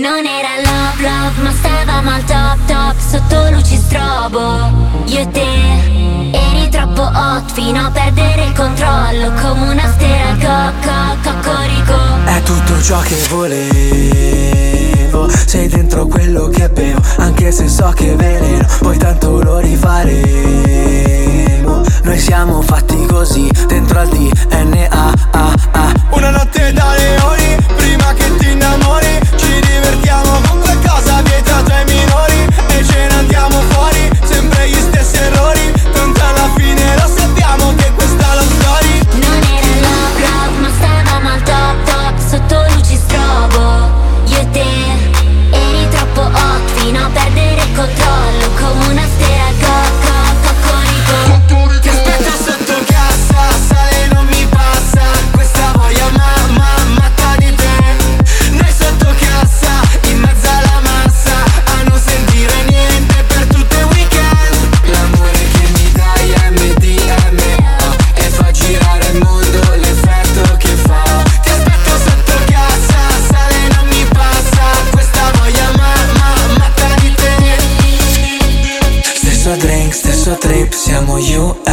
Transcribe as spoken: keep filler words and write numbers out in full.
Non era love love ma stavamo al top top sotto luci strobo. Io e te eri troppo hot fino a perdere il controllo, come una stella co-co cocorico. È tutto ciò che volevo, sei dentro quello che bevo, anche se so che è veleno, poi tanto lo rifaremo. Noi siamo fatti così, dentro al D N A. Una notte da leoni, prima che ti innamori, ci divertiamo con qualcosa vietato ai minori e ce ne andiamo fuori, sempre gli stessi errori, tanto alla fine lo sappiamo che questa è la story. Non era love love ma stavamo al top top sotto luci strobo. Io e te eri troppo hot fino a perdere il controllo, come una stella co-co cocorico. Ti aspetto sotto cassa, sale non mi passa, questa voglia mamma matta di te. Noi sotto cassa, in mezzo alla massa, a non sentire niente per tutto il weekend. L'amore che mi dai è M D M A e fa girare il mondo l'effetto che fa. Ti aspetto sotto cassa, sale non mi passa, questa voglia mamma matta di te. Stesso drink, stesso trip, siamo you